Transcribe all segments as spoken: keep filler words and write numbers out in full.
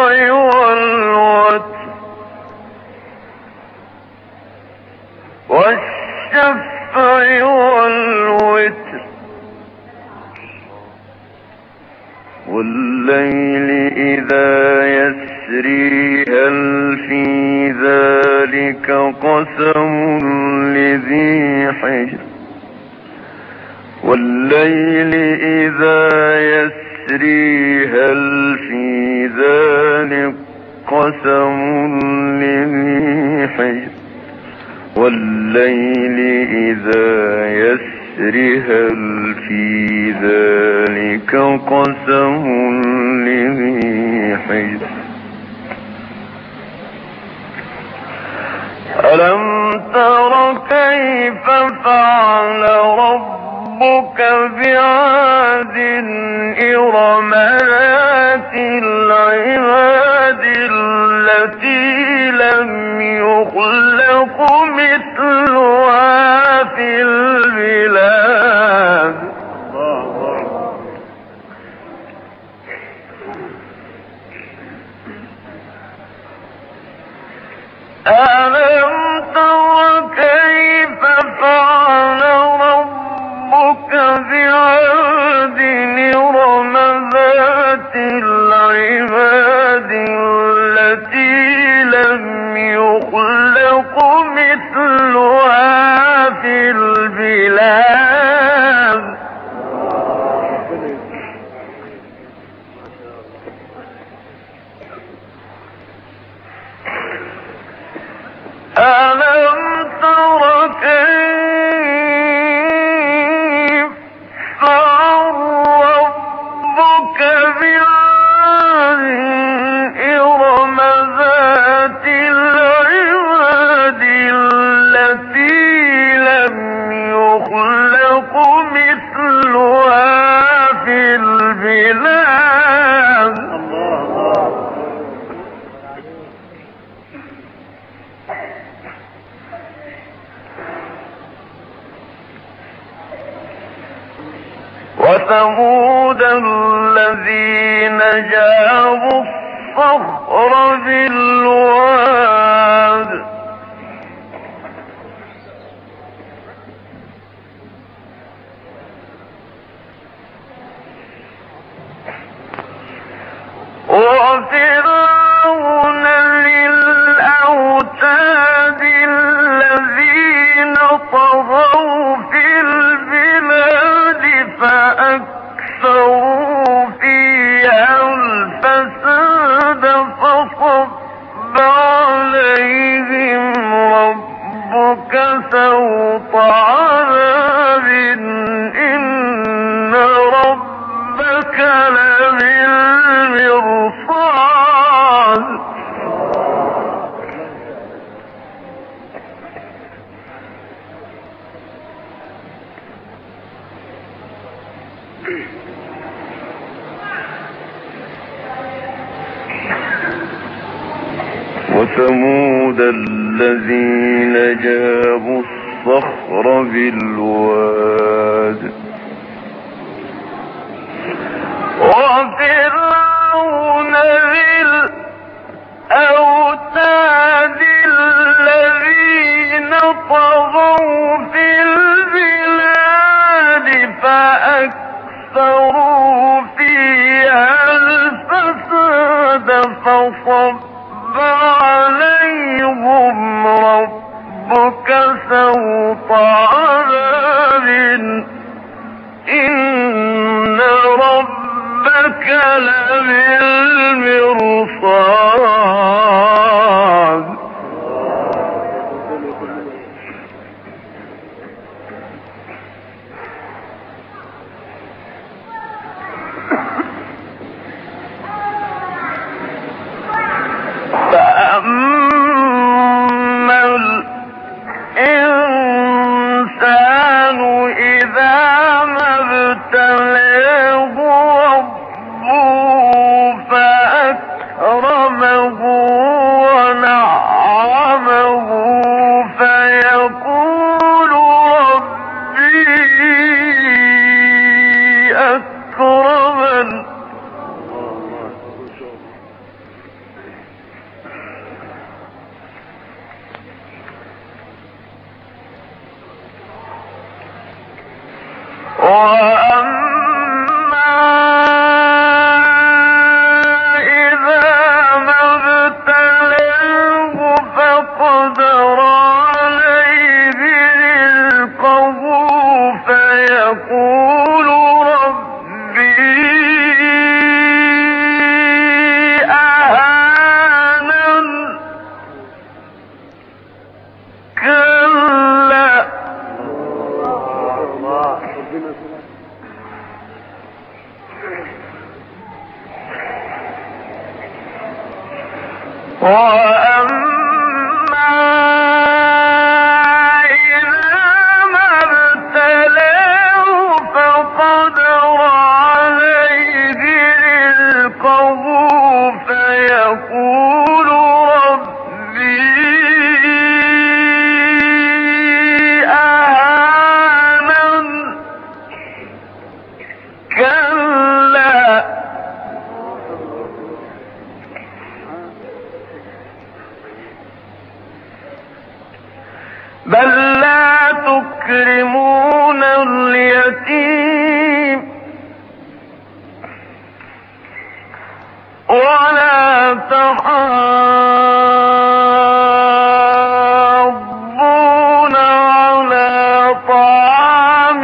والوتر والشفع والوتر والليل إذا يسري هل في ذلك قسم لذي حجر والليل إذا يسري هل في ذلك قسم لذي حجر والليل إذا يسري هل في ذلك قسم لذي حجر ألم تر كيف فعل ربك بعاد إرم ذات العماد التي لم يخلق مثلها في البلاد ألم تر كيف فعل ربك بعاد إرم ذات العماد التي لم يخلق مثلها في البلاد ألم تر كيف فعل ربك بعاد إرم ذات العماد التي لم يخلق مثلها في البلاد وثمود الذين جابوا الصخر بالواد وفرعون ذي الأوتاد الذين طغوا في البلاد فأكثروا فيها الفساد فصب عليهم ربك سوط عذاب إن ربك لبالمرصاد وثمود الذين جابوا الصخر بالواد وفرعون ذي الأوتاد الذين طغوا في البلاد فأكثروا فيها الفساد فصب عليهم ربك سوط عذاب إن ربك لبالمرصاد فأما الإنسان إذا ما ابتلاه ربه فأكرمه ونعمه فيقول ربي أكرمن بل لا تكرمون اليتيم ولا تحاضون على طعام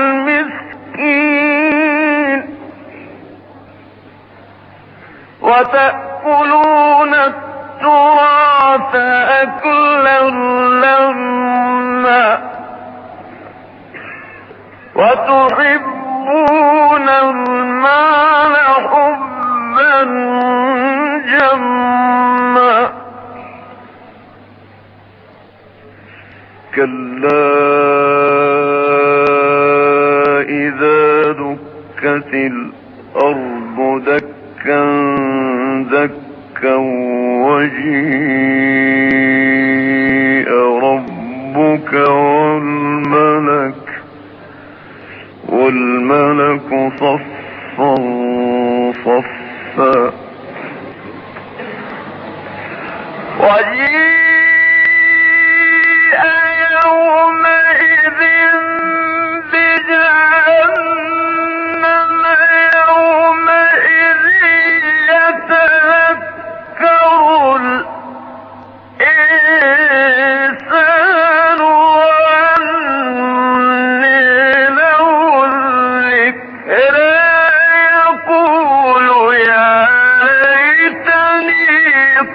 المسكين وتأكلون التراث أكلا لما وتحبون المال حبا جما كلا إذا دكت الأرض دكا دكا وجيء ربك والملك والملك صفا صفا وجيء يومئذ بجهنم يومئذ يتذكر الإنسان وأنى له الذكرى يقول يا ليتني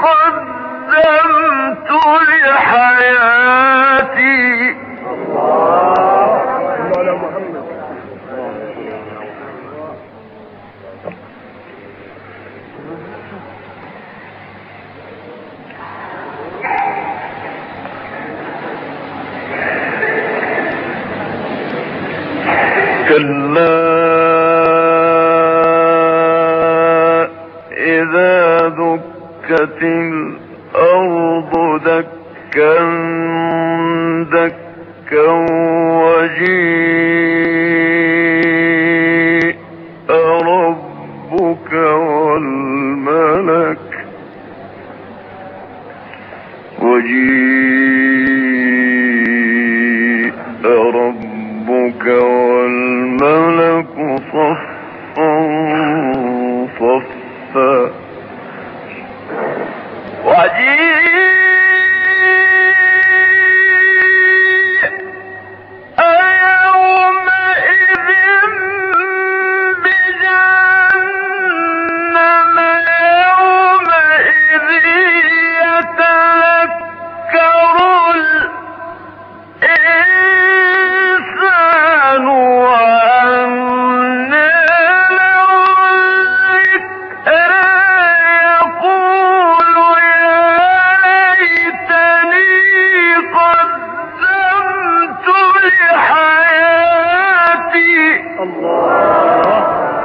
قدمت لحياتي كلا إذا دكت الأرض دكا دكا وجيء ربك والملك وجيء ربك والملك صفا صفا وجيء يومئذ بجهنم يومئذ يتذكر الإنسان وأنى له الذكرى يقول يا ليتني قدمت لحياتي الله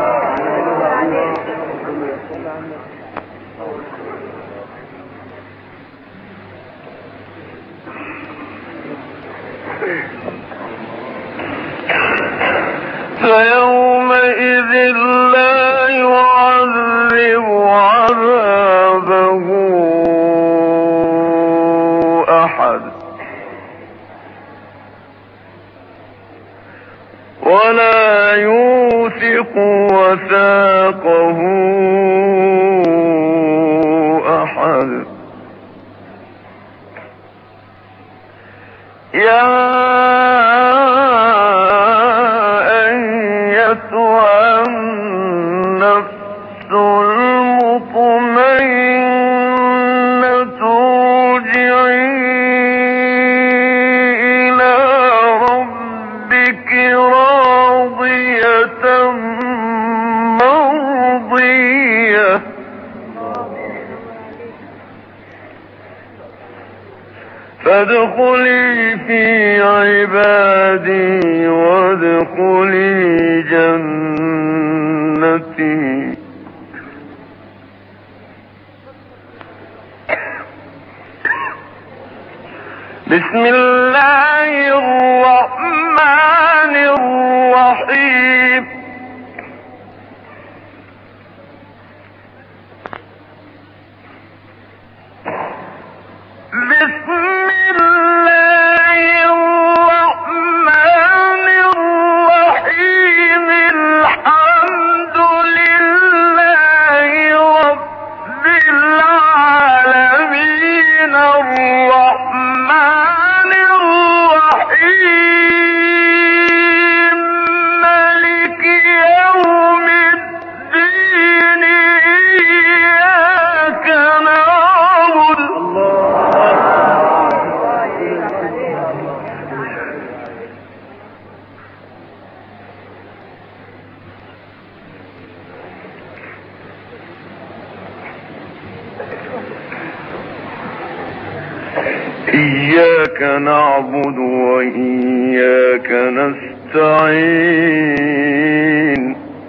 فيومئذ لا يعذب عذابه أحد ولا يوثق وثاقه أحد. يا أيتها النفس المطمئنة ارجعي إلى ربك راضية مرضية فادخلي في عبادي وادخلي جنتي. بسم الله الرحمن الرحيم. بسم الله الرحمن الرحيم. الحمد لله رب العالمين الرحمن الرحيم مالك يوم الدين إياك نعبد إياك نعبد وإياك نستعين.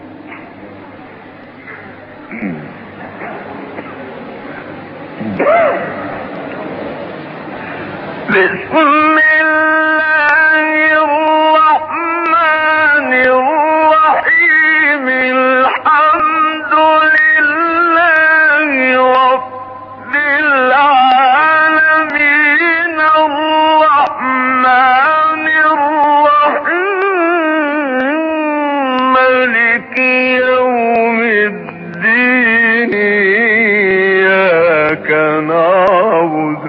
بسم الله الرحمن الرحيم. الحمد لله رب العالمين الرحمن الرحيم مالك يوم الدين إياك نعبد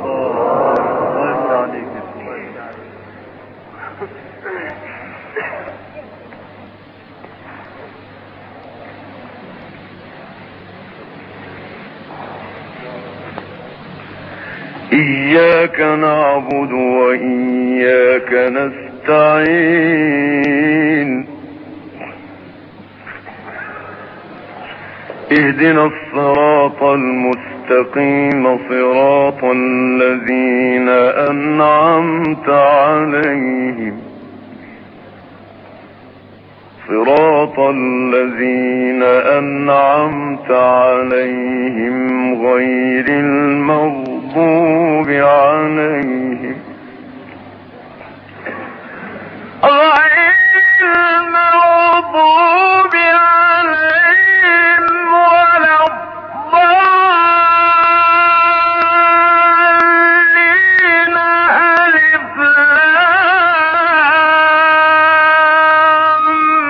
إياك نعبد وإياك نستعين. اهدنا الصراط المستقيم صراط الذين أنعمت عليهم صراط الذين أنعمت عليهم غير المغضوب عليهم غير المغضوب عليهم ولا الضالين. ألف لام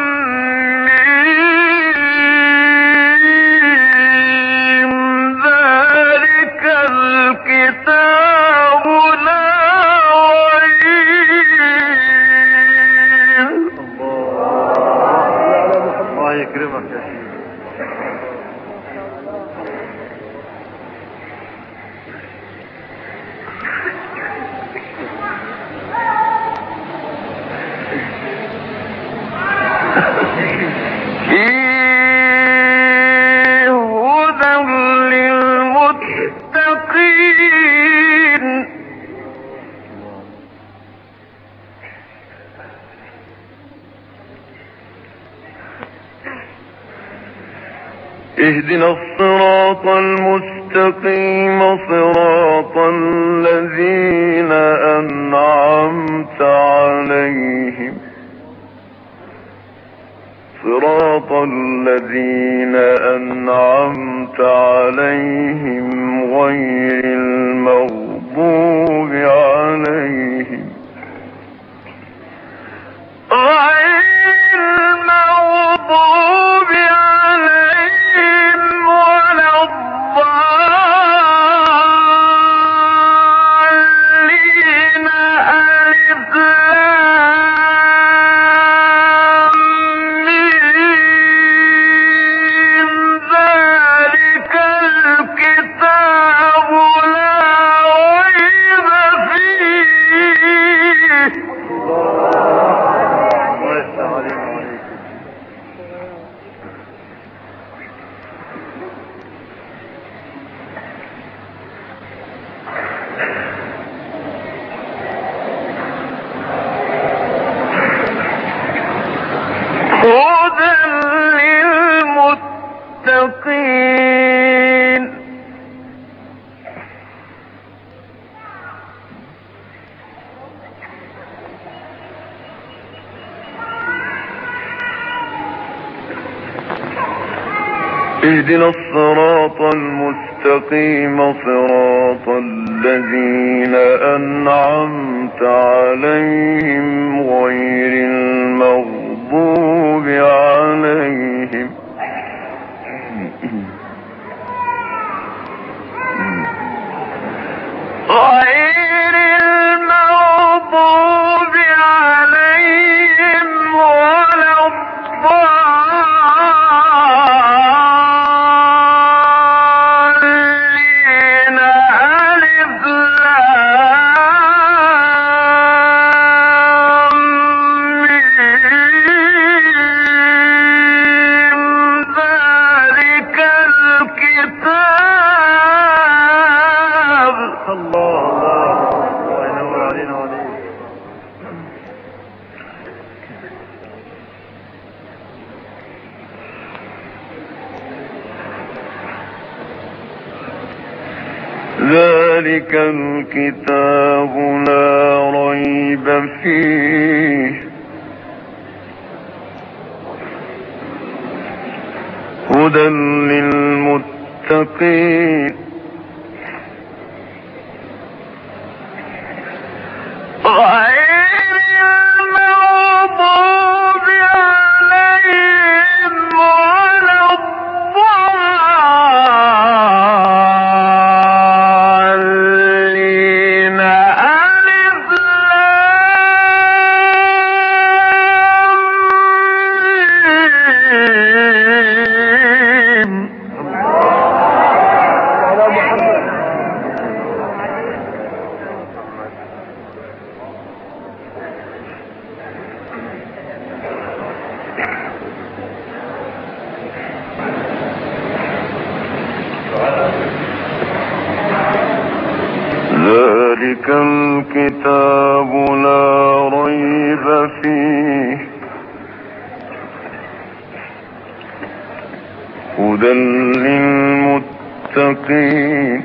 ميم. ذلك الكتاب لا ريب. الله يكرمك يا شيخ. فيه هدى للمتقين. اهدنا الصراط المستقيم صراط الذين أنعمت عليهم صراط الذين أنعمت عليهم غير المغضوب عليهم غير اهدنا الصراط المستقيم صراط الذين أنعمت عليهم غير المغضوب عليهم غير المغضوب عليهم ولا الضالين. ألف لام ميم ذلك الكتاب. الله الله ينور علينا وعليك. ذلك الكتاب لا ريب فيه هدى للمتقين غير المغضوب عليهم ولا الضالين. ألف لام ذلك الكتاب لا ريب فيه هدى للمتقين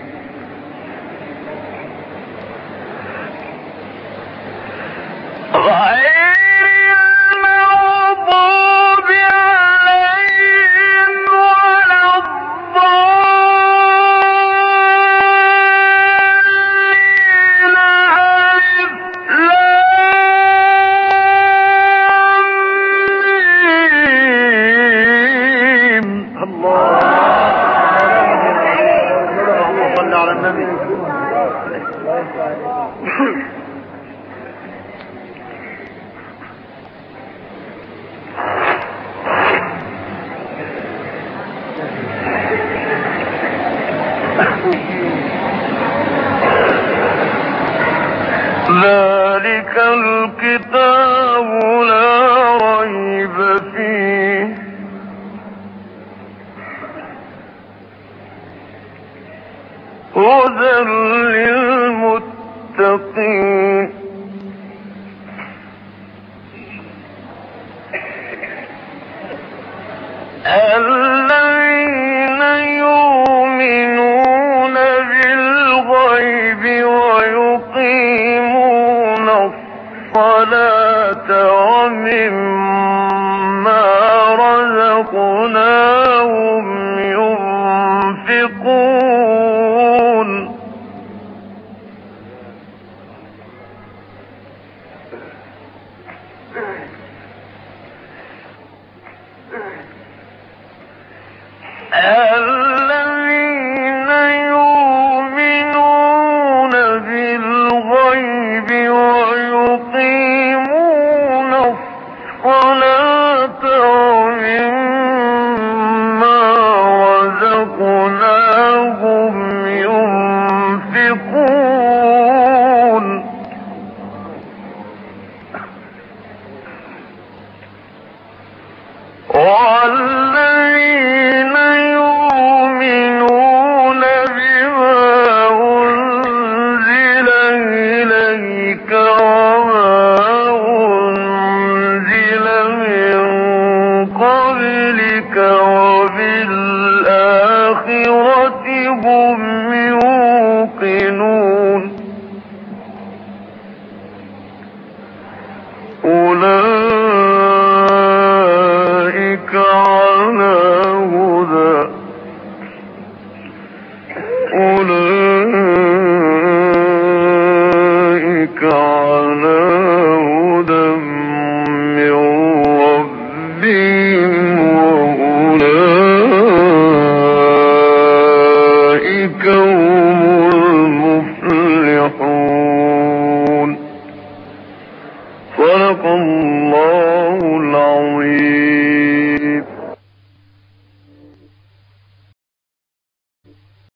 ذلك الكتاب لا ريب فيه هدى للمتقين الذين يؤمنون بالغيب ويقيمون الصلاة ومما رزقناهم ينفقون الذين يؤمنون بالغيب ويقيمون الصلاة ومما رزقناهم ينفقون والذين يؤمنون بما أنزل إليك وما أنزل من قبلك وبالآخرة هم يوقنون أولئك على صدق الله العظيم.